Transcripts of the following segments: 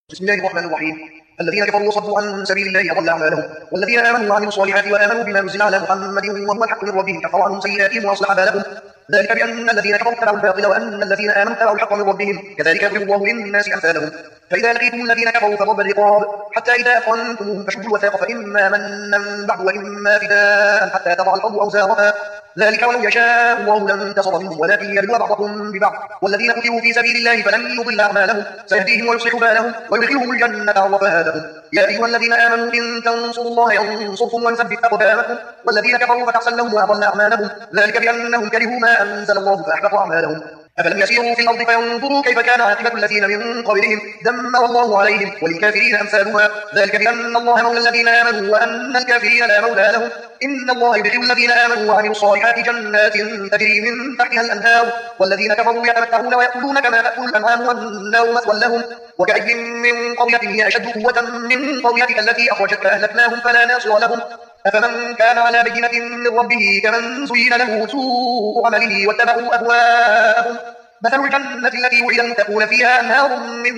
بسم الله الرحمن الرحيم. الذين كفروا وصدوا عن سبيل الله أضل أعمالهم، والذين آمنوا وعملوا الصالحات وآمنوا بما نزل على محمد وهو الحق من ربهم كفر عنهم سيئاتهم وأصلح بالهم. ذلك بأن الذين كفروا اتبعوا الباطل وأن الذين آمنوا اتبعوا الحق من ربهم، كذلك يضرب الله للناس أمثالهم. فإذا لقيتم الذين كفروا فضرب الرقاب حتى إذا أثخنتموهم فشدوا الوثاق فإما منا بعد وإما فداء حتى تضع الأرض أوزارها، ذلك ولو يشاء الله لانتصر منهم ولكن يبلو بعضكم ببعض. والذين قتلوا في سبيل الله فلن يضل أعمالهم سيهديهم ويصلح بالهم ويدخلهم الجنة عرفها لهم. يا أيها الذين آمنوا إن تنصروا الله ينصركم ويثبت أقدامكم. والذين كفروا فتحصل لهم وأضل أعمالهم، ذلك بأنهم كرهوا ما أنزل الله فأحبط أعمالهم. أفلم يسيروا في الأرض فينظروا كيف كان عاقبة الذين من قبلهم دمر الله عليهم وللكافرين أمثالها، ذلك بأن الله مولى الذين آمنوا وأن الكافرين لا مولى لهم. إن الله يدخل الذين آمنوا وعملوا الصالحات جنات تجري من تحتها الأنهار، والذين كفروا يتمتعون ويأكلون كما تأكل الأنعام والنار مثوى لهم. وكأي من قرية هي أشد قوة من قريتك التي أخرجتك أهلكناهم فلا ناصر لهم. أفمن كان على بينة من ربه كمن زين له سوء عمله واتبعوا أهواءهم. مثل الجنة التي وعد المتقون فيها أنهار من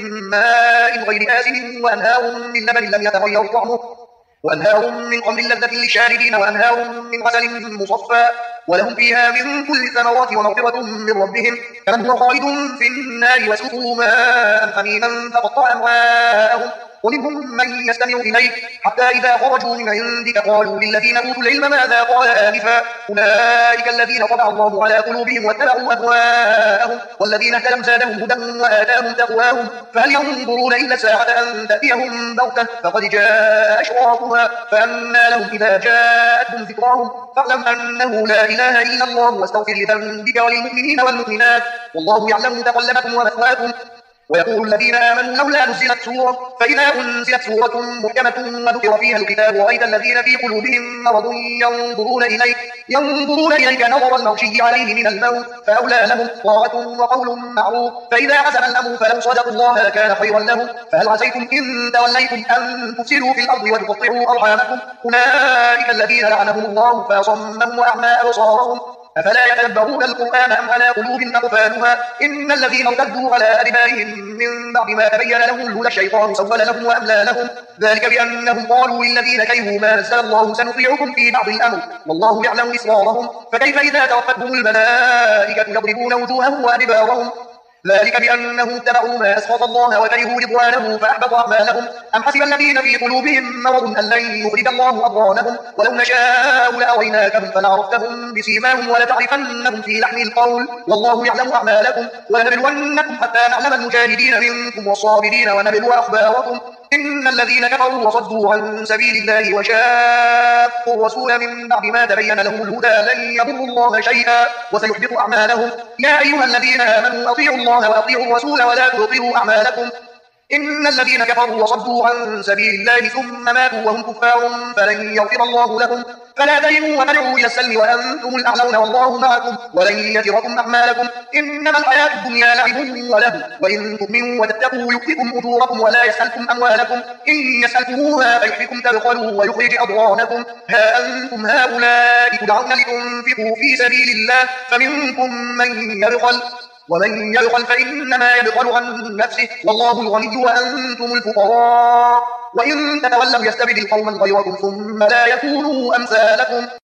ماء غير آسن وأنهار من لبن لم يتغير طعمه وأنهار من خمر لذة للشاربين وأنهار من عسل مصفى ولهم فيها من كل الثمرات ومغفرة من ربهم كمن هو خالد في النار وسقوا ماء حميما فقطع أمعاءهم. ومنهم من يستمع إليك حتى إذا خرجوا من عندك قالوا للذين أوتوا العلم ماذا قال آنفا أولئك الذين طبع الله على قلوبهم واتبعوا أهواءهم، والذين اهتدوا زادهم هدى وآتاهم تقواهم. فهل ينظرون إلا الساعة أن تأتيهم بغتة فقد جاء أشراطها فأنى لهم إذا جاءتهم ذكراهم. فاعلم أنه لا إله إلا الله واستغفر لذنبك وللمؤمنين والمؤمنات والله يعلم متقلبكم ومثواكم. ويقول الذين آمنوا لولا نزلت سورة، فإذا أنزلت سورة محكمة وذكر فيها القتال رأيت الذين في قلوبهم مرض ينظرون إليك نظر المغشي عليه من الموت فأولى لهم طاعة وقول معروف. فإذا عزم الأمر فلو صدقوا الله لكان خيرا لهم. فهل عسيتم إن توليتم أن تفسدوا في الأرض وتقطعوا أرحامكم أولئك الذين لعنهم الله فأصمهم وأعمى أبصارهم أفلا يتدبرون القرآن أم على قلوب أقفالها. إن الذين ارتدوا على أدبارهم من بعد ما تبين لهم الهدى الشيطان سول لهم وأملى لهم، ذلك بأنهم قالوا للذين كرهوا ما نزل الله سنطيعكم في بعض الأمر والله يعلم إسرارهم. فكيف إذا توفتهم الملائكة يضربون وجوههم وأدبارهم، ذلك بأنهم اتبعوا ما أسخط الله وكرهوا رضوانه فأحبط أعمالهم. أم حسب الذين في قلوبهم مرض أن لن يخرج الله أضغانهم ولو نشاء لأريناكهم فلعرفتهم بسيماهم ولتعرفنهم في لحن القول والله يعلم أعمالكم. ولنبلونكم حتى نعلم المجاهدين منكم والصابرين ونبلو أخباركم. إن الذين كفروا وصدوا عن سبيل الله وشاقوا الرسول من بعد ما تبين لهم الهدى لن يضروا الله شيئا وسيحبط أعمالهم. يا أيها الذين آمنوا أطيعوا الله وأطيعوا الرسول ولا تبطلوا أعمالكم. إن الذين كفروا وصدوا عن سبيل الله ثم ماتوا وهم كفار فلن يغفر الله لهم. فلا تهنوا وتدعوا إلى السلم وأنتم الأعلون والله معكم ولن يتركم أعمالكم. إنما الحياة الدنيا لعب وله وإن تؤمنوا وتتقوا يؤتكم أجوركم ولا يسألكم أموالكم إن يسألكموها فيحفكم تبخلوا ويخرج أضغانكم. ها أنتم هؤلاء تدعون لتنفقوا في سبيل الله فمنكم من يبخل ومن يبخل فإنما يبخل عن نفسه والله الغني وأنتم الفقراء وإن تتولوا يستبدل قوما غيركم ثم لا يكونوا أمثالكم.